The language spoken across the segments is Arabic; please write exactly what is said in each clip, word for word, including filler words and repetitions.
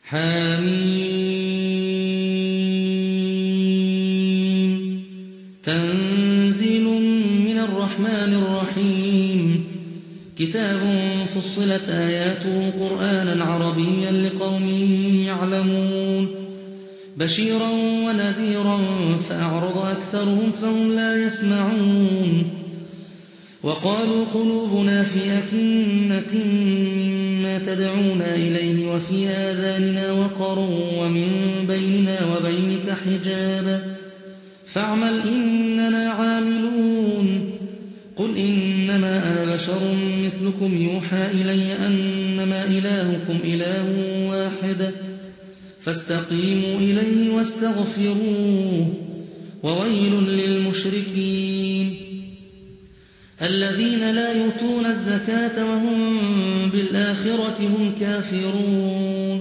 حميم تنزيل من الرحمن الرحيم كتاب فصلت آياته قرآنا عربيا لقوم يعلمون بشيرا ونذيرا فأعرض أكثرهم فهم لا يسمعون وقالوا قلوبنا في أكنة مما تدعونا إليه وفي آذاننا وقر ومن بيننا وبينك حجاب فاعمل إننا عاملون قل إنما أنا بشر مثلكم يوحى إلي أنما إلهكم إله واحد فاستقيموا إليه واستغفروه وويل للمشركين الذين لا يؤتون الزكاة وهم بالآخرة هم كافرون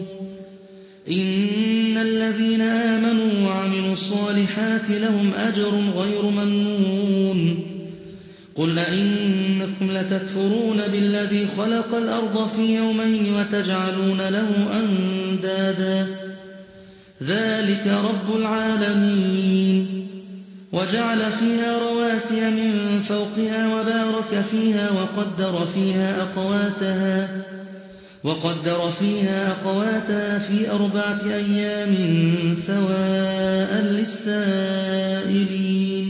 إن الذين آمنوا وعملوا الصالحات لهم أجر غير ممنون قل أئنكم لتكفرون بالذي خلق الأرض في يومين وتجعلون له أندادا ذلك رب العالمين وجعل فيها رواسي من فوقها وبارك فيها وقدر فيها أقواتها وقدر فيها أقواتها في أربعة أيام سواء للسائلين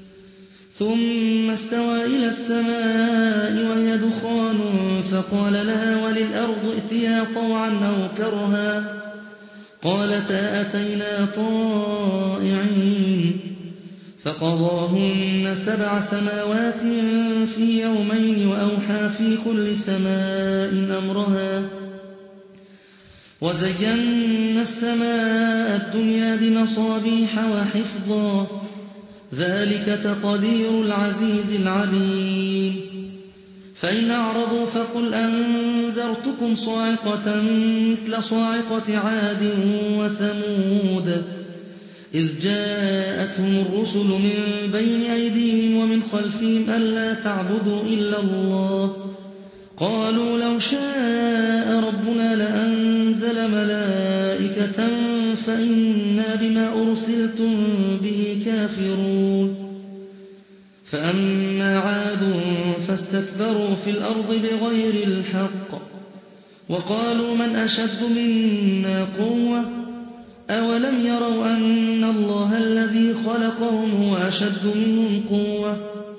ثم استوى إلى السماء وهي دخان فقال لها وللأرض ائتيا طوعا أو كرها قالتا أتينا طائعين فقضاهن سبع سماوات في يومين وأوحى في كل سماء أمرها وزينا السماء الدنيا بمصابيح وحفظا ذلك تقدير العزيز العليم فإن أعرضوا فقل أنذرتكم صاعقة مثل صاعقة عاد وثمود إذ جاءتهم الرسل من بين أيديهم ومن خلفهم ألا تعبدوا إلا الله قالوا لو شاء ربنا لأنزل ملائكة فإنا بما أرسلتم به كافرون فأما عاد فاستكبروا في الأرض بغير الحق وقالوا من أشد منا قوة أولم يروا أن الله الذي خلقهم هو أشد منهم قوة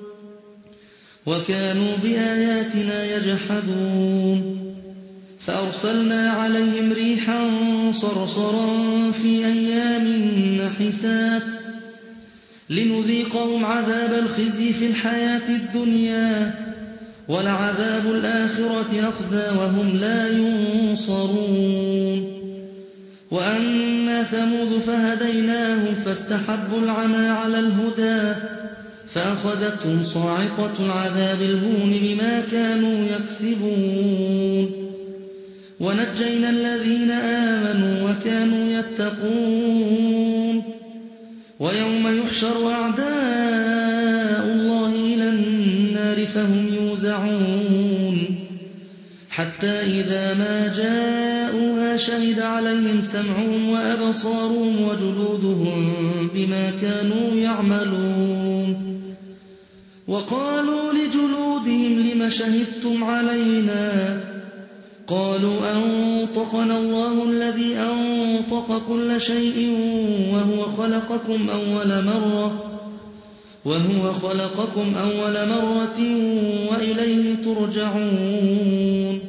وكانوا بآياتنا يجحدون فأرسلنا عليهم ريحا صرصرا في أيام نحسات لنذيقهم عذاب الخزي في الحياة الدنيا ولعذاب الآخرة أخزى وهم لا ينصرون وأما ثمود فهديناهم فاستحبوا العمى على الهدى فأخذتهم صاعقة العذاب الهون بما كانوا يكسبون ونجينا الذين آمنوا وكانوا يتقون ويوم يحشر أعداء الله إلى النار فهم يوزعون حتى إذا ما جاءوها شهد عليهم سمعهم وأبصارهم وجلودهم بما كانوا يعملون وقالوا لجلودهم لم شهدتم علينا قالوا أنطقنا الله الذي أنطق كل شيء وهو خلقكم أول مرة وهو خلقكم أول مرة وإليه ترجعون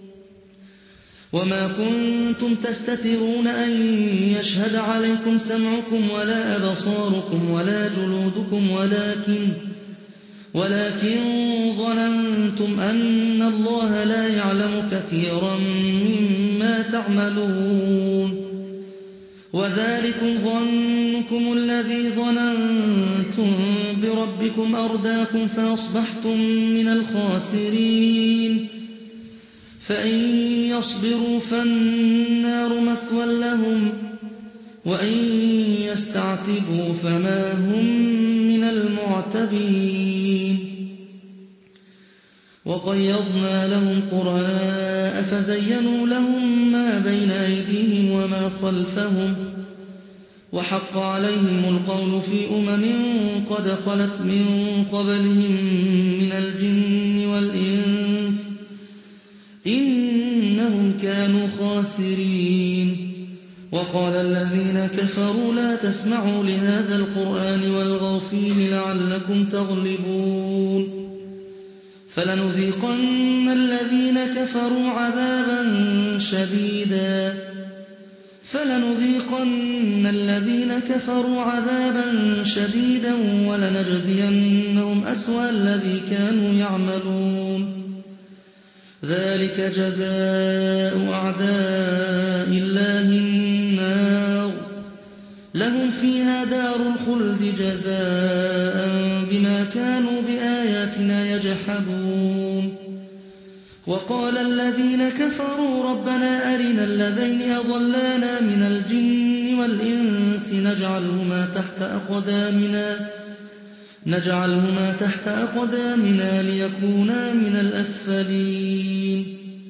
وما كنتم تستترون أن يشهد عليكم سمعكم ولا أبصاركم ولا جلودكم ولكن ولكن ظننتم أن الله لا يعلم كثيرا مما تعملون وذلكم ظنكم الذي ظننتم بربكم أرداكم فأصبحتم من الخاسرين فإن يصبروا فالنار مثوى لهم وإن يستعتبوا فما هم من المعتبين وقيضنا لهم قرناء فزينوا لهم ما بين أيديهم وما خلفهم وحق عليهم القول في أمم قد خلت من قبلهم من الجن والإنس إنهم كانوا خاسرين. وقال الذين كفروا لا تسمعوا لهذا القرآن والغوا فيه لعلكم تغلبون فلنذيقن الذين كفروا عذابا شديدا فلنذيقن الذين كفروا عذابا شديدا ولنجزينهم أسوأ الذي كانوا يعملون ذلك جزاء أعداء الله النار لهم فيها دار الخلد جزاء بما كانوا بآياتنا يجحدون. وقال الذين كفروا ربنا أرنا الذين أضلانا من الجن والإنس نجعلهما تحت أقدامنا نجعلهما تحت أقدامنا ليكونا من الأسفلين.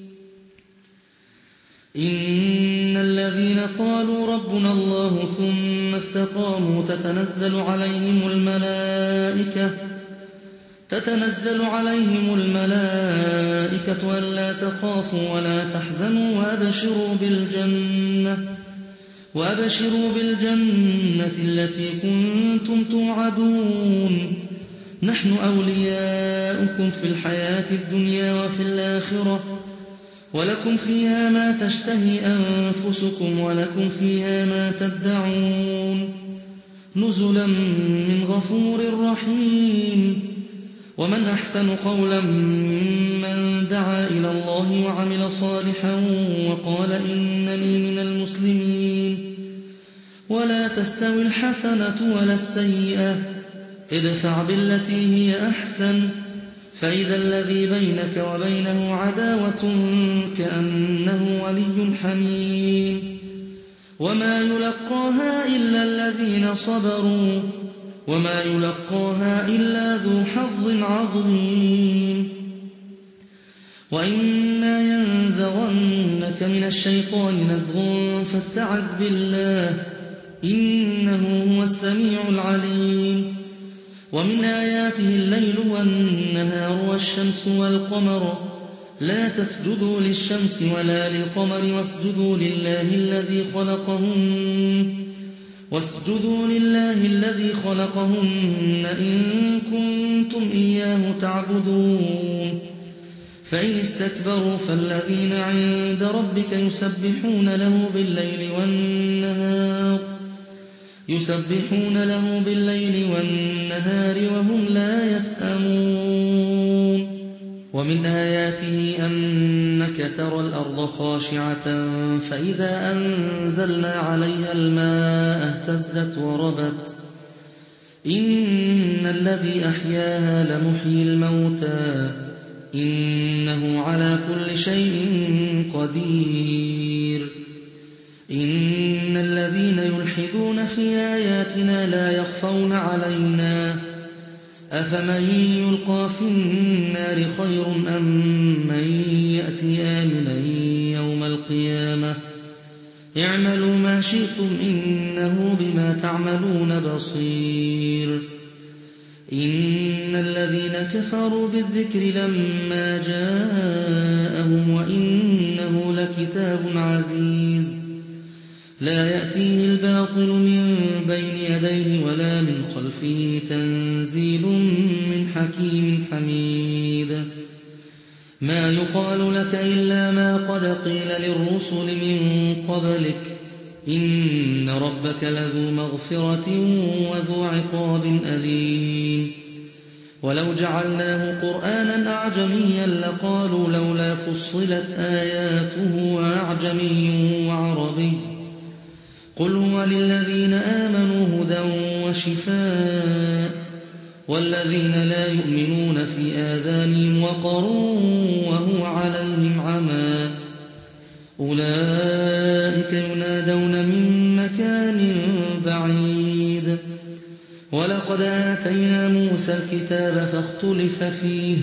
إن الذين قالوا ربنا الله ثم استقاموا تتنزل عليهم الملائكة تتنزل عليهم الملائكة ألا تخافوا ولا تحزنوا وأبشروا بالجنة وأبشروا بالجنة التي كنتم توعدون نحن أولياؤكم في الحياة الدنيا وفي الآخرة ولكم فيها ما تشتهي أنفسكم ولكم فيها ما تدعون نزلا من غفور رحيم. ومن أحسن قولا ممن دعا إلى الله وعمل صالحا وقال إنني من المسلمين. ولا تستوي الحسنة ولا السيئة ادفع بالتي هي أحسن فإذا الذي بينك وبينه عداوة كأنه ولي حميم. وما يلقاها إلا الذين صبروا وما يلقاها إلا ذو حظ عظيم. وإما ينزغنك من الشيطان نزغ فاستعذ بالله إنه هو السميع العليم. ومن آياته الليل والنهار والشمس والقمر لا تسجدوا للشمس ولا للقمر واسجدوا لله الذي خلقهن واسجدوا لله الذي خلقهن إن كنتم إياه تعبدون. فإن استكبروا فالذين عند ربك يسبحون له بالليل والنهار يسبحون له بالليل والنهار وهم لا يسأمون. ومن آياته أنك ترى الأرض خاشعة فإذا أنزلنا عليها الماء اهتزت وربت إن الذي أحياها لمحيي الموتى إنه على كل شيء قدير. إن الذين يلحدون في آياتنا لا يخفون علينا أفمن يلقى في النار خير أم من يأتي آمنا يوم القيامة اعملوا ما شئتم إنه بما تعملون بصير. إن الذين كفروا بالذكر لما جاءهم وإنه لكتاب عزيز لا يأتيه الباطل من بين يديه ولا من خلفه تنزيل من حكيم حميد. ما يقال لك إلا ما قد قيل للرسل من قبلك إن ربك لذو مغفرة وذو عقاب أليم. ولو جعلناه قرآنا أعجميا لقالوا لولا فصلت آياته أعجمي وعربي قل هو للذين آمنوا هدى وشفاء والذين لا يؤمنون في آذانهم وقر وهو عليهم عمى أولئك ينادون من مكان بعيد. ولقد آتينا موسى الكتاب فاختلف فيه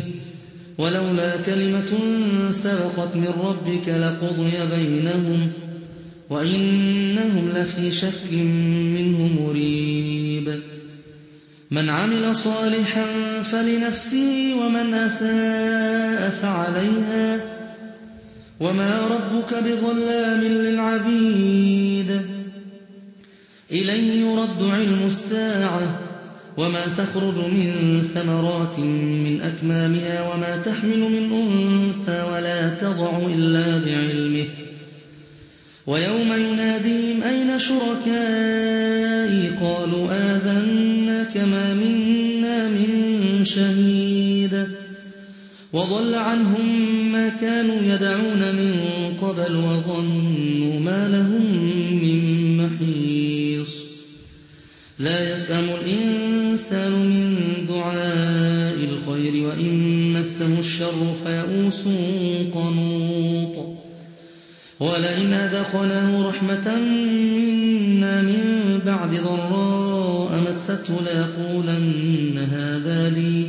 ولولا كلمة سبقت من ربك لقضي بينهم وإنهم لفي شك منه مريب. من عمل صالحا فلنفسه ومن أساء فعليها وما ربك بظلام للعبيد. إليه يرد علم الساعة وما تخرج من ثمرات من أكمامها وما تحمل من أنثى ولا تضع إلا بعلمه. ويوم يناديهم أين شركائي قالوا آذناك ما منا من شهيد. وضل عنهم ما كانوا يدعون من قبل وظنوا ما لهم من محيص. لا يسأم الإنسان من دعاء الخير وإن مسه الشر فيئوس قنوط. ولئن أذقناه رحمة منا من بعد ضراء مسته ليقولن هذا لي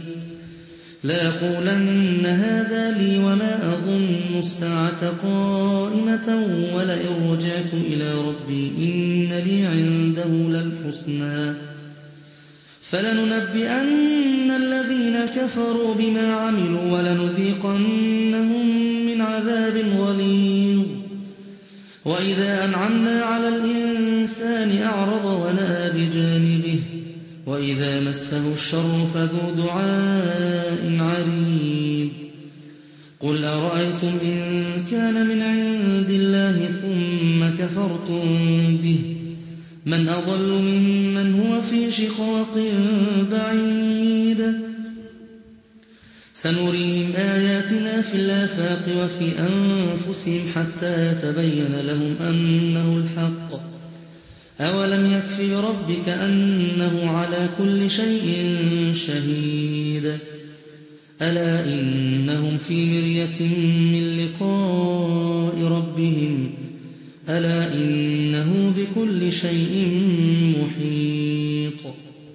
ليقولن هذا لي وما أظن الساعة قائمة ولئن رجعت إلى ربي إن لي عنده للحسنى فلننبئن الذين كفروا بما عملوا ولنذيقنهم من عذاب غليظ. وإذا أنعمنا على الإنسان أعرض ونأى بجانبه وإذا مسه الشر فذو دعاء عريض. قل أرأيتم إن كان من عند الله ثم كفرتم به من أضل ممن هو في شقاق بعيد. سنريهم آياتنا في الآفاق وفي أنفسهم حتى يتبين لهم أنه الحق. أولم يكف بربك أنه على كل شيء شهيد. ألا إنهم في مرية من لقاء ربهم ألا إنه بكل شيء محيط.